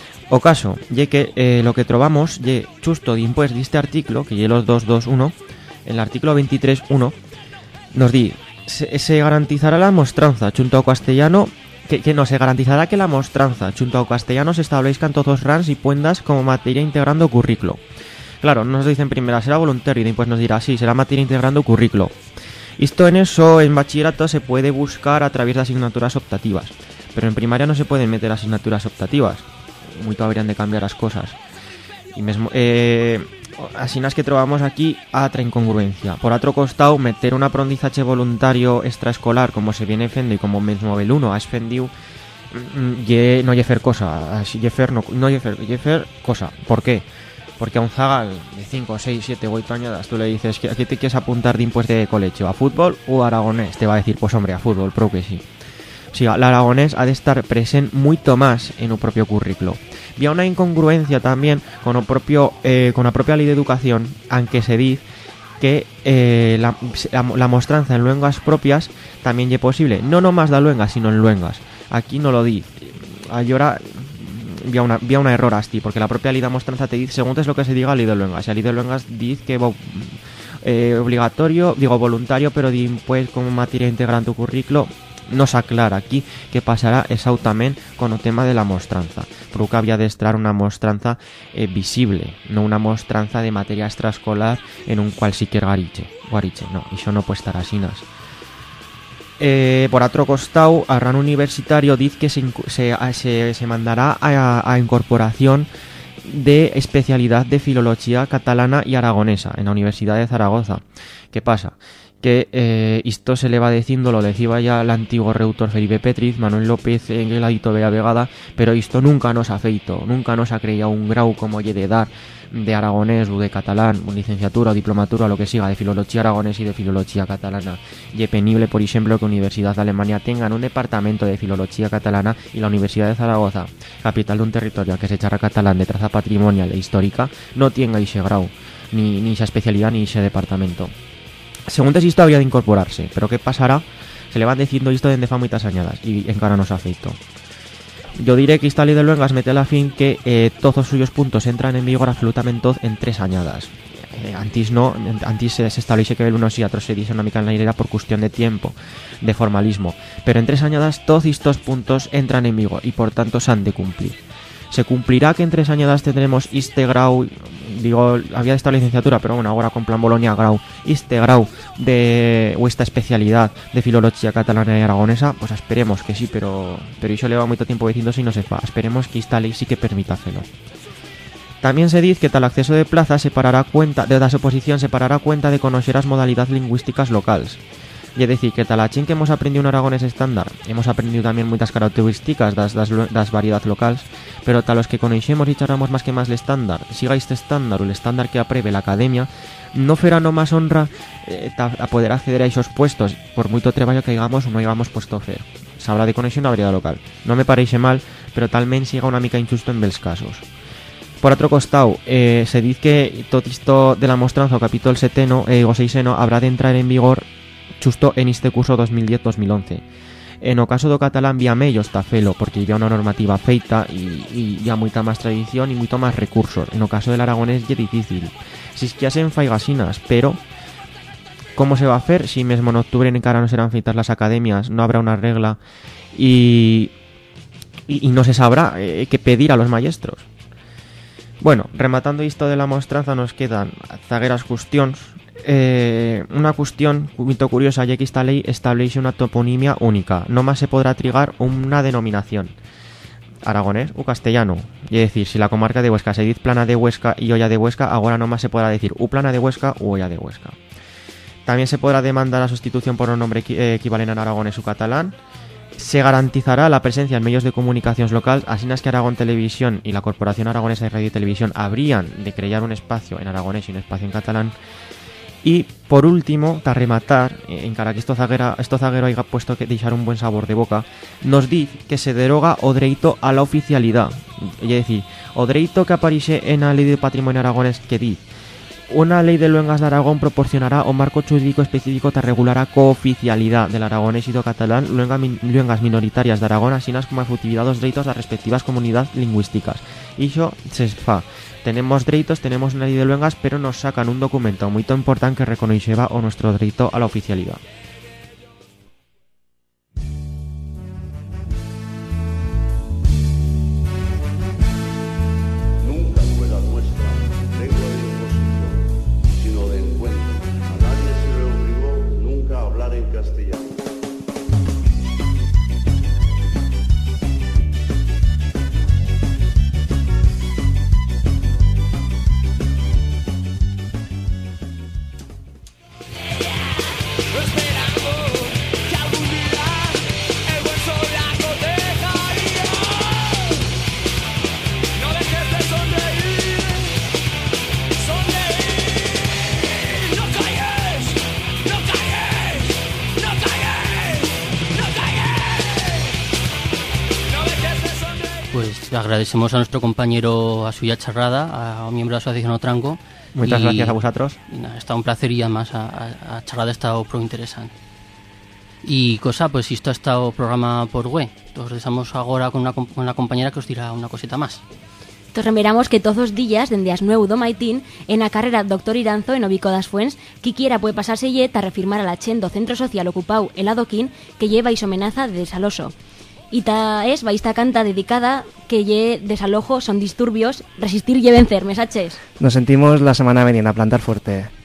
[SPEAKER 7] O caso, ye que eh, lo que trovamos ye justo dimpués de este artículo, que ye los dos dos uno, en el artículo veintitrés uno, nos di, se, se garantizará la mostranza junto ao castellano, que, que no, se garantizará que la mostranza junto ao castellano se establezcan todos rans y puendas como materia integrando currículo. Claro, nos dicen primero, será voluntario, y después nos dirá, sí, será materia integrando currículo. Esto en eso, en bachillerato, se puede buscar a través de asignaturas optativas, pero en primaria no se pueden meter asignaturas optativas. Mucho habrían de cambiar las cosas. Y mesmo, eh, así es que trobamos aquí otra incongruencia. Por otro costado, meter un aprendizaje voluntario extraescolar como se viene fendo y como mesmo Beluno ha esfendido, ye, no yefer cosa, yefer no, no yefer, yefer cosa. ¿Por qué? Porque a un zagal de cinco, seis, siete, ocho añadas tú le dices que aquí te quieres apuntar de impuesto de colegio, ¿a fútbol o a aragonés? Te va a decir, pues hombre, a fútbol, pero que sí. O sea, el aragonés ha de estar presente mucho más en el propio currículo. Había una incongruencia también con el propio eh, con la propia ley de educación, aunque se dice que eh, la, la, la mostranza en luengas propias también es posible, no nomás da luengas, sino en luengas. Aquí no lo di. Ahora había una, había una error así, porque la propia ley de mostranza te dice, según es lo que se diga, ley de luengas. Y la ley de luengas dice que eh, obligatorio, digo voluntario, pero pues como materia integrante tu currículo. No se aclara aquí qué pasará exactamente con el tema de la mostranza. Porque había de estar una mostranza eh, visible, no una mostranza de materia extraescolar en un cualquier gariche. Guariche, no, y eso no puede estar así. Eh, por otro costado, a ran universitario dice que se, se, se, se mandará a, a incorporación de especialidad de filología catalana y aragonesa en la Universidad de Zaragoza. ¿Qué pasa? Que eh, esto se le va diciendo, lo decía ya el antiguo reutor Felipe Petriz, Manuel López en el adito Bea Vegada, pero esto nunca nos ha feito, nunca nos ha creído un grau como ye de dar de aragonés o de catalán, o licenciatura o diplomatura, lo que siga, de filología aragonés y de filología catalana. Y es penible, por ejemplo, que Universidad de Alemania tengan un departamento de filología catalana y la Universidad de Zaragoza, capital de un territorio que se echará catalán de traza patrimonial e histórica, no tenga ese grau, ni, ni esa especialidad, ni ese departamento. Según esto había de incorporarse, pero ¿qué pasará? Se le van diciendo esto desde fa muchas añadas y encara no se ha feito. Yo diré que esta ley de luengas mete a la fin que eh, todos los suyos puntos entran en vigor absolutamente todos en tres añadas. Eh, antes no, antes se, se establece que el uno sí, otro se dice una mica en la hilera por cuestión de tiempo, de formalismo. Pero en tres añadas todos estos puntos entran en vigor y por tanto se han de cumplir. Se cumplirá que en tres añadas tendremos este grau, digo, había de estar licenciatura, pero bueno, ahora con plan Bolonia grau, este grau de o esta especialidad de filología catalana y aragonesa, pues esperemos que sí, pero pero eso lleva mucho tiempo diciéndose y no se fa. Esperemos que esta ley sí que permita hacerlo. También se dice que tal acceso de plaza separará cuenta de la oposición separará cuenta de conocer las modalidades lingüísticas locales. Y es decir, que tal achín que hemos aprendido un aragonés estándar, hemos aprendido también muchas características de las variedades locales, pero tal los que conocemos y charramos más que más el estándar, siga este estándar o el estándar que apreve la academia, no fuera no más honra eh, a poder acceder a esos puestos, por mucho trabajo que digamos o no digamos puesto a hacer. Se habla de conexión a variedad local. No me parece mal, pero talmente siga una mica injusto en bels casos. Por otro costado, eh, se dice que todo esto de la mostranza o capítulo seteno eh, o seiseno habrá de entrar en vigor justo en este curso dos mil diez dos mil once. En o caso do catalán vía mello está felo, porque había una normativa feita y, y ya mucha más tradición y mucho más recursos. En o caso del aragonés es difícil. Si es que hacen faigasinas, pero ¿cómo se va a hacer? Si mesmo en octubre en cara no serán feitas las academias, no habrá una regla y, y, y no se sabrá eh, qué pedir a los maestros. Bueno, rematando esto de la mostranza nos quedan zagueras cuestiones. Eh, una cuestión muy curiosa, ya que esta ley establece una toponimia única. No más se podrá trigar una denominación aragonés o castellano. Es decir, si la comarca de Huesca se dice Plana de Huesca y Olla de Huesca, ahora no más se podrá decir U Plana de Huesca u Olla de Huesca. También se podrá demandar la sustitución por un nombre equi- equivalente en aragonés o catalán. Se garantizará la presencia en medios de comunicación locales, así es que Aragón Televisión y la Corporación Aragonesa de Radio y Televisión habrían de crear un espacio en aragonés y un espacio en catalán. Y por último, para rematar, en cara que esto zaguero, esto zaguero haya puesto que dejar un buen sabor de boca, nos dice que se deroga o dereito a la oficialidad. Es decir, o dereito que aparece en la ley de patrimonio aragonés que dice: una ley de luengas de Aragón proporcionará un marco jurídico específico que regulará cooficialidad del aragonés y do catalán, luengas minoritarias de Aragón, así como efectividad los derechos de las respectivas comunidades lingüísticas. Y eso se fa. Tenemos derechos, tenemos una ley de luengas, pero nos sacan un documento muy importante que reconoceba o nuestro derecho a la oficialidad.
[SPEAKER 2] Nunca fue la nuestra lengua de los
[SPEAKER 6] agradecemos a nuestro compañero a suya charrada, a un miembro de la Asociación Otrango.
[SPEAKER 7] Muchas
[SPEAKER 6] y,
[SPEAKER 7] gracias a vosotros.
[SPEAKER 6] Y nada, está un placer y además a, a, a charrada ha estado pro interesante. Y cosa, pues isto ha estado programa por web. Nos dejamos ahora con una, con una compañera que os dirá una cosita más.
[SPEAKER 8] Tos remeramos que todos os días, dende as nueve do maitín, en a carrera Doctor Iranzo en Obico das Fuens, que quiera puede pasarse a refirmar a la chen do centro social ocupado el Adoquín que lleva iso amenaza de desaloso. Y ta es va esta canta dedicada que lle desalojo son disturbios, resistir y vencer, mesaches.
[SPEAKER 1] Nos sentimos la semana venida a plantar fuerte.